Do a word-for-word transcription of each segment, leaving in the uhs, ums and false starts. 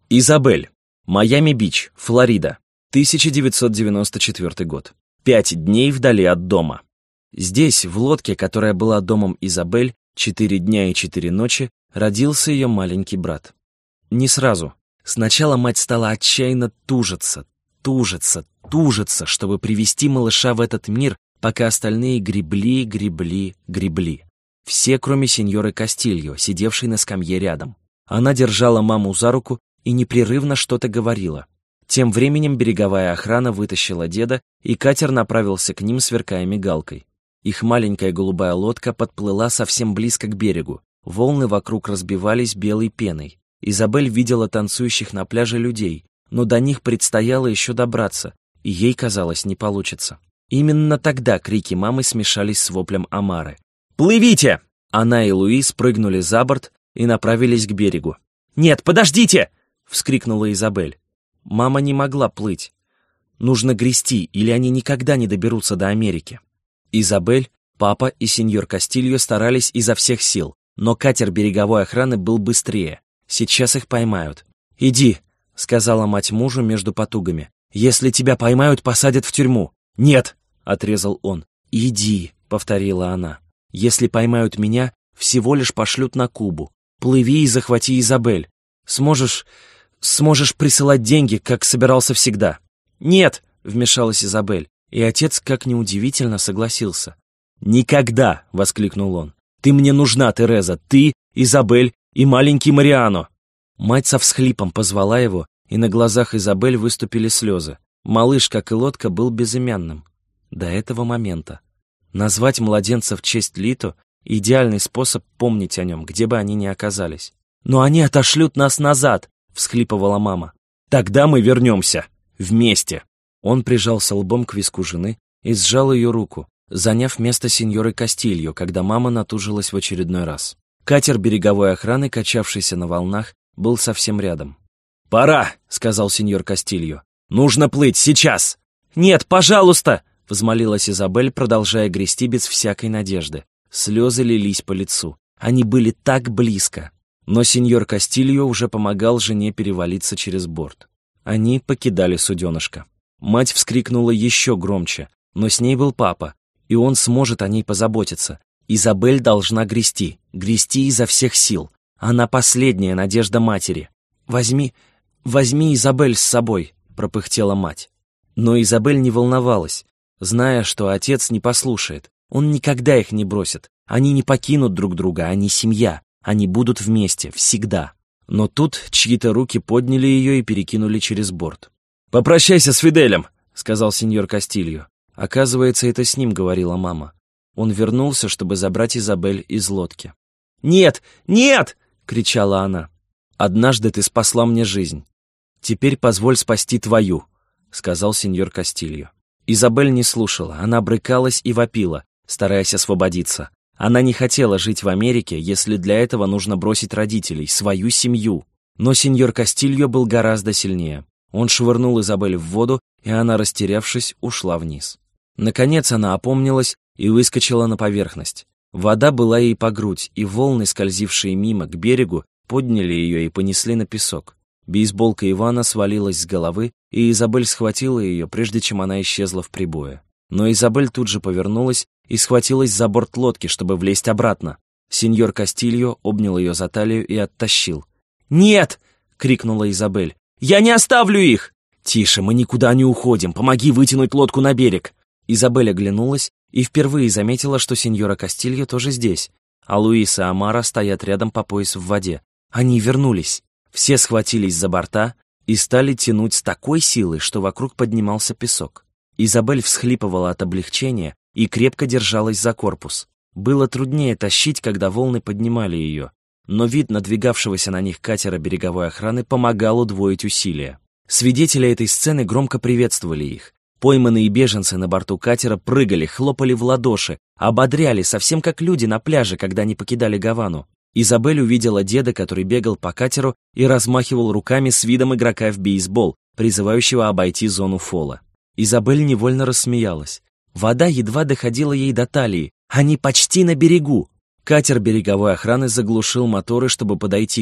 Изабель. Майами-Бич, Флорида. тысяча девятьсот девяносто четвёртый год. Пять дней вдали от дома. Здесь, в лодке, которая была домом Изабель, четыре дня и четыре ночи, родился ее маленький брат. Не сразу. Сначала мать стала отчаянно тужиться, тужиться, тужиться, чтобы привести малыша в этот мир, пока остальные гребли, гребли, гребли. Все, кроме сеньоры Кастильо, сидевшей на скамье рядом. Она держала маму за руку и непрерывно что-то говорила. Тем временем береговая охрана вытащила деда, и катер направился к ним, сверкая мигалкой. Их маленькая голубая лодка подплыла совсем близко к берегу. Волны вокруг разбивались белой пеной. Изабель видела танцующих на пляже людей, но до них предстояло еще добраться, и ей казалось, не получится. Именно тогда крики мамы смешались с воплем Амары. «Плывите!» Она и Луи спрыгнули за борт и направились к берегу. «Нет, подождите!» — вскрикнула Изабель. Мама не могла плыть. Нужно грести, или они никогда не доберутся до Америки. Изабель, папа и сеньор Кастильо старались изо всех сил, но катер береговой охраны был быстрее. Сейчас их поймают. «Иди», — сказала мать мужу между потугами. «Если тебя поймают, посадят в тюрьму». «Нет», — отрезал он. «Иди», — повторила она. «Если поймают меня, всего лишь пошлют на Кубу. Плыви и захвати Изабель. Сможешь... сможешь присылать деньги, как собирался всегда». «Нет», — вмешалась Изабель, и отец, как ни удивительно, согласился. «Никогда!» — воскликнул он. «Ты мне нужна, Тереза, ты, Изабель и маленький Мариано!» Мать со всхлипом позвала его, и на глазах Изабель выступили слезы. Малыш, как и лодка, был безымянным. До этого момента. Назвать младенца в честь Лито — идеальный способ помнить о нем, где бы они ни оказались. «Но они отошлют нас назад!» — всхлипывала мама. «Тогда мы вернемся! Вместе!» Он прижался лбом к виску жены и сжал ее руку, заняв место сеньоры Кастильо, когда мама натужилась в очередной раз. Катер береговой охраны, качавшийся на волнах, был совсем рядом. «Пора!» — сказал сеньор Кастильо. «Нужно плыть сейчас!» «Нет, пожалуйста!» — взмолилась Изабель, продолжая грести без всякой надежды. Слезы лились по лицу. Они были так близко. Но сеньор Кастильо уже помогал жене перевалиться через борт. Они покидали суденышко. Мать вскрикнула еще громче, но с ней был папа, и он сможет о ней позаботиться. Изабель должна грести, грести изо всех сил. Она последняя надежда матери. «Возьми, возьми Изабель с собой», — пропыхтела мать. Но Изабель не волновалась, зная, что отец не послушает. Он никогда их не бросит. Они не покинут друг друга, они семья. Они будут вместе, всегда. Но тут чьи-то руки подняли ее и перекинули через борт. «Попрощайся с Фиделем», — сказал сеньор Кастильо. Оказывается, это с ним говорила мама. Он вернулся, чтобы забрать Изабель из лодки. «Нет! Нет!» — кричала она. «Однажды ты спасла мне жизнь. Теперь позволь спасти твою», — сказал сеньор Кастильо. Изабель не слушала, она брыкалась и вопила, стараясь освободиться. Она не хотела жить в Америке, если для этого нужно бросить родителей, свою семью. Но сеньор Кастильо был гораздо сильнее. Он швырнул Изабель в воду, и она, растерявшись, ушла вниз. Наконец она опомнилась и выскочила на поверхность. Вода была ей по грудь, и волны, скользившие мимо к берегу, подняли ее и понесли на песок. Бейсболка Ивана свалилась с головы, и Изабель схватила ее, прежде чем она исчезла в прибое. Но Изабель тут же повернулась и схватилась за борт лодки, чтобы влезть обратно. Сеньор Кастильо обнял ее за талию и оттащил. «Нет!» — крикнула Изабель. «Я не оставлю их!» «Тише, мы никуда не уходим, помоги вытянуть лодку на берег!» Изабель оглянулась и впервые заметила, что сеньора Кастильо тоже здесь, а Луис и Амара стоят рядом по пояс в воде. Они вернулись. Все схватились за борта и стали тянуть с такой силой, что вокруг поднимался песок. Изабель всхлипывала от облегчения и крепко держалась за корпус. Было труднее тащить, когда волны поднимали ее, но вид надвигавшегося на них катера береговой охраны помогал удвоить усилия. Свидетели этой сцены громко приветствовали их. Пойманные беженцы на борту катера прыгали, хлопали в ладоши, ободряли, совсем как люди на пляже, когда они покидали Гавану. Изабель увидела деда, который бегал по катеру и размахивал руками с видом игрока в бейсбол, призывающего обойти зону фола. Изабель невольно рассмеялась. Вода едва доходила ей до талии. Они почти на берегу. Катер береговой охраны заглушил моторы, чтобы подойти к ним,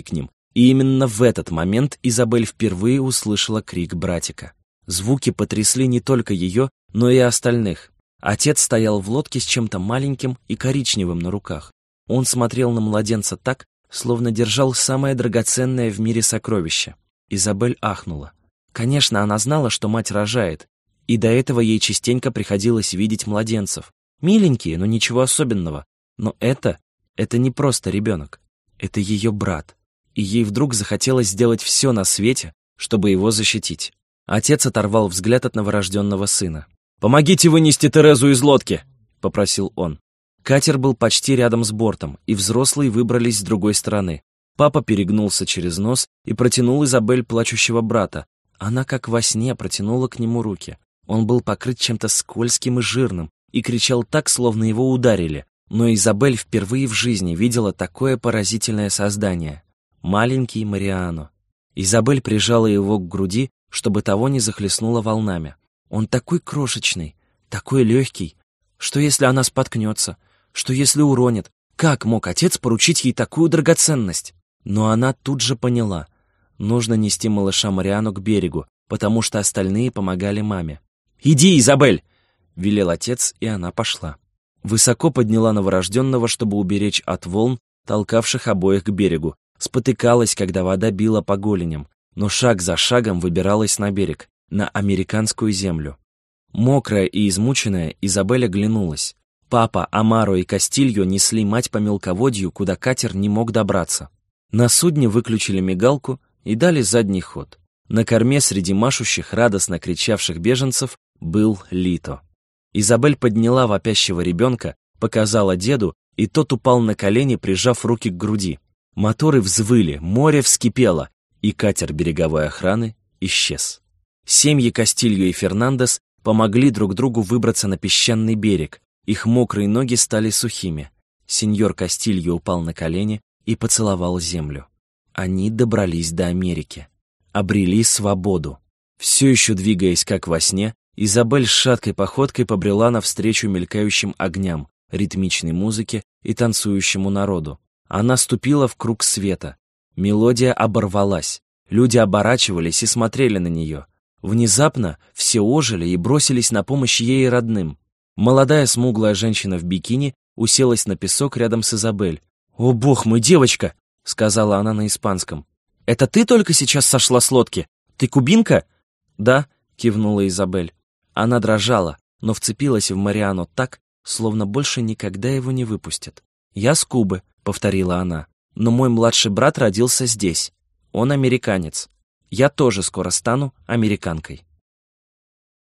И именно в этот момент Изабель впервые услышала крик братика. Звуки потрясли не только ее, но и остальных. Отец стоял в лодке с чем-то маленьким и коричневым на руках. Он смотрел на младенца так, словно держал самое драгоценное в мире сокровище. Изабель ахнула. Конечно, она знала, что мать рожает, и до этого ей частенько приходилось видеть младенцев. Миленькие, но ничего особенного. Но это, это не просто ребенок. Это ее брат. И ей вдруг захотелось сделать все на свете, чтобы его защитить. Отец оторвал взгляд от новорожденного сына. «Помогите вынести Терезу из лодки!» — попросил он. Катер был почти рядом с бортом, и взрослые выбрались с другой стороны. Папа перегнулся через нос и протянул Изабель плачущего брата. Она, как во сне, протянула к нему руки. Он был покрыт чем-то скользким и жирным и кричал так, словно его ударили. Но Изабель впервые в жизни видела такое поразительное создание. Маленький Мариано. Изабель прижала его к груди, чтобы того не захлестнуло волнами. Он такой крошечный, такой легкий. Что если она споткнется? Что если уронит? Как мог отец поручить ей такую драгоценность? Но она тут же поняла. Нужно нести малыша Мариано к берегу, потому что остальные помогали маме. «Иди, Изабель!» — велел отец, и она пошла. Высоко подняла новорожденного, чтобы уберечь от волн, толкавших обоих к берегу. Спотыкалась, когда вода била по голеням, но шаг за шагом выбиралась на берег, на американскую землю. Мокрая и измученная, Изабель оглянулась. Папа, Амаро и Кастильо несли мать по мелководью, куда катер не мог добраться. На судне выключили мигалку и дали задний ход. На корме среди машущих, радостно кричавших беженцев был Лито. Изабель подняла вопящего ребенка, показала деду, и тот упал на колени, прижав руки к груди. Моторы взвыли, море вскипело, и катер береговой охраны исчез. Семьи Кастильо и Фернандес помогли друг другу выбраться на песчаный берег. Их мокрые ноги стали сухими. Сеньор Кастильо упал на колени и поцеловал землю. Они добрались до Америки. Обрели свободу. Все еще двигаясь, как во сне, Изабель с шаткой походкой побрела навстречу мелькающим огням, ритмичной музыке и танцующему народу. Она ступила в круг света. Мелодия оборвалась. Люди оборачивались и смотрели на нее. Внезапно все ожили и бросились на помощь ей и родным. Молодая смуглая женщина в бикини уселась на песок рядом с Изабель. «О, бог мой, девочка!» — сказала она на испанском. «Это ты только сейчас сошла с лодки? Ты кубинка?» «Да», — кивнула Изабель. Она дрожала, но вцепилась в Мариано так, словно больше никогда его не выпустят. «Я с Кубы», — повторила она, — «но мой младший брат родился здесь. Он американец. Я тоже скоро стану американкой».